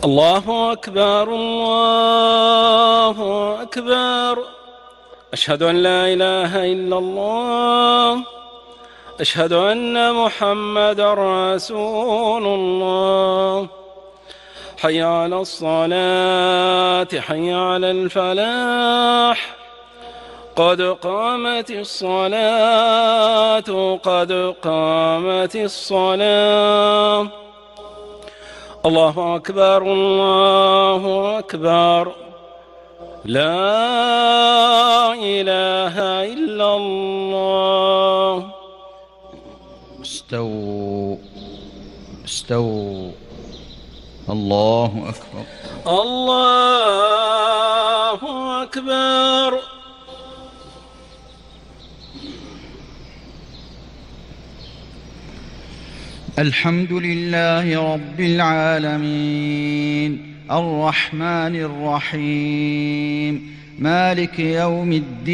الله أكبر الله أكبر. أشهد أن لا إله إلا الله. أشهد أن محمدا رسول الله. حي على الصلاة حي على الفلاح. قد قامت الصلاة قد قامت الصلاة. الله أكبر الله أكبر. لا إله إلا الله. استووا استووا. الله أكبر الله أكبر. الحمد لله رب العالمين الرحمن الرحيم مالك يوم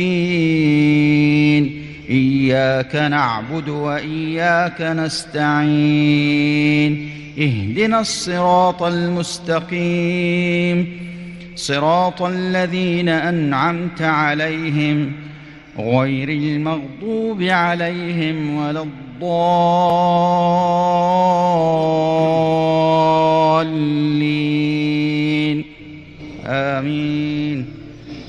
الدين. إياك نعبد وإياك نستعين. اهدنا الصراط المستقيم صراط الذين أنعمت عليهم غير المغضوب عليهم ولا الضالين. آمين.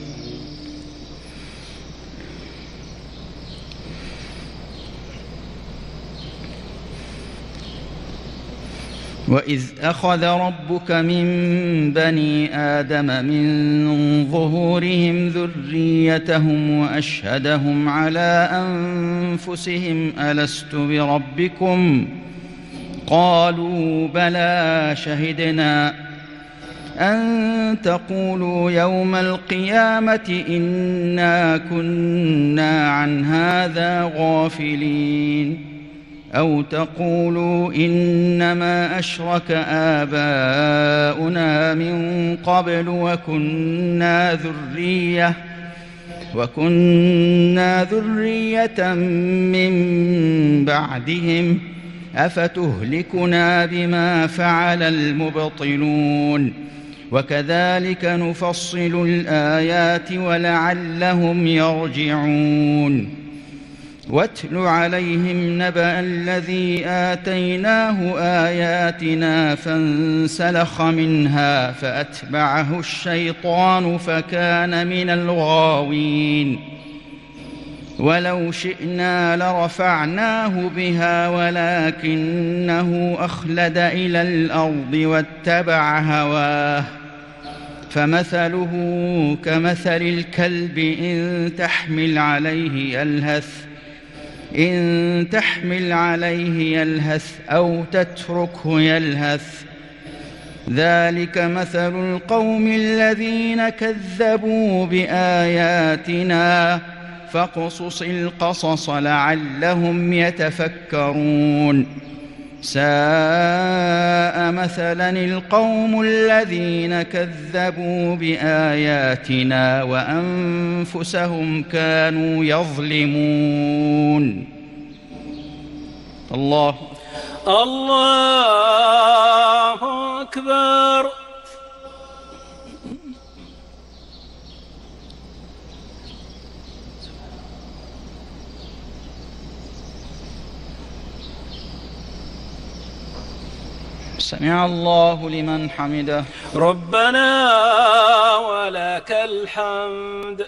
وإذ أخذ ربك من بني آدم من ظهورهم ذريتهم وأشهدهم على أنفسهم ألست بربكم قالوا بلى شهدنا أن تقولوا يوم القيامة إنا كنا عن هذا غافلين أو تقولوا إنما أشرك آباؤنا من قبل وكنا ذرية من بعدهم أفتهلكنا بما فعل المبطلون وكذلك نفصل الآيات ولعلهم يرجعون. واتل عليهم نبأ الذي آتيناه آياتنا فانسلخ منها فأتبعه الشيطان فكان من الغاوين. ولو شئنا لرفعناه بها ولكنه أخلد إلى الأرض واتبع هواه فمثله كمثل الكلب إن تحمل عليه يلهث أو تتركه يلهث. ذلك مثل القوم الذين كذبوا بآياتنا فاقصص القصص لعلهم يتفكرون. ساء مثلا القوم الذين كذبوا بآياتنا وأنفسهم كانوا يظلمون. الله أكبر. سمع الله لمن حمده. ربنا ولك الحمد.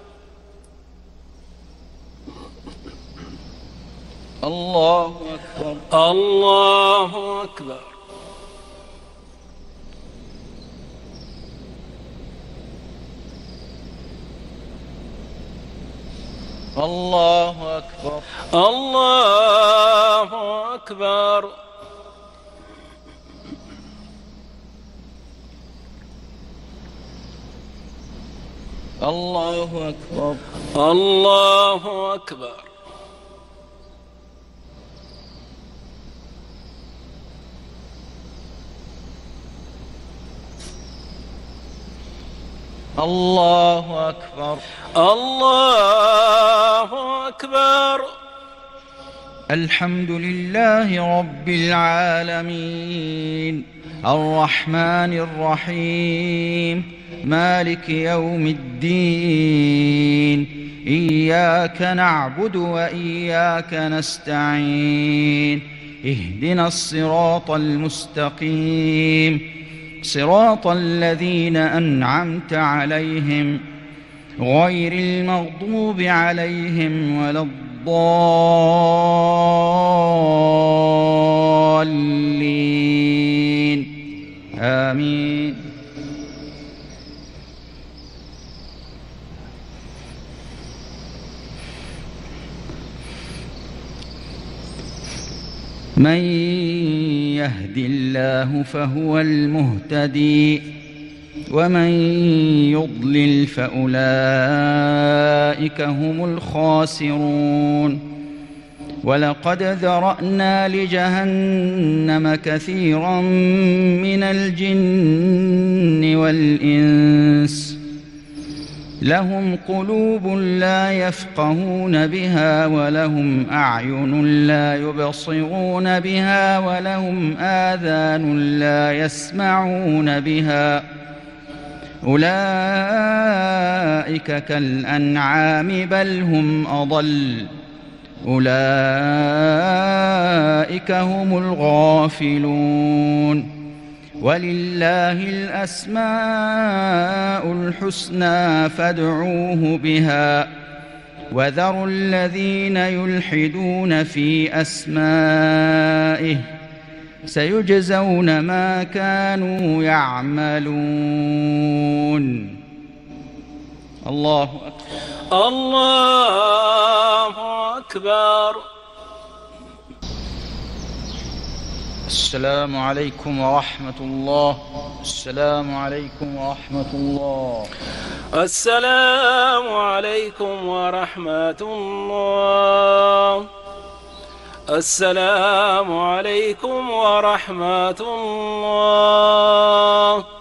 الله أكبر الله أكبر. الله أكبر الله أكبر. الله أكبر الله أكبر. الله أكبر الله أكبر. الحمد لله رب العالمين الرحمن الرحيم مالك يوم الدين إياك نعبد وإياك نستعين اهدنا الصراط المستقيم صراط الذين أنعمت عليهم غير المغضوب عليهم ولا الضالين آمين. من يهد الله فهو المهتدي ومن يضلل فأولئك هم الخاسرون. ولقد ذرأنا لجهنم كثيرا من الجن والإنس لهم قلوب لا يفقهون بها ولهم أعين لا يبصرون بها ولهم آذان لا يسمعون بها أولئك كالأنعام بل هم أضل أولئك هم الغافلون. ولله الأسماء الحسنى فادعوه بها وذروا الذين يلحدون في أسمائه سيجزون ما كانوا يعملون. الله أكبر. الله أكبر. السلام عليكم ورحمة الله. السلام عليكم ورحمة الله. السلام عليكم ورحمة الله. السلام عليكم ورحمة الله.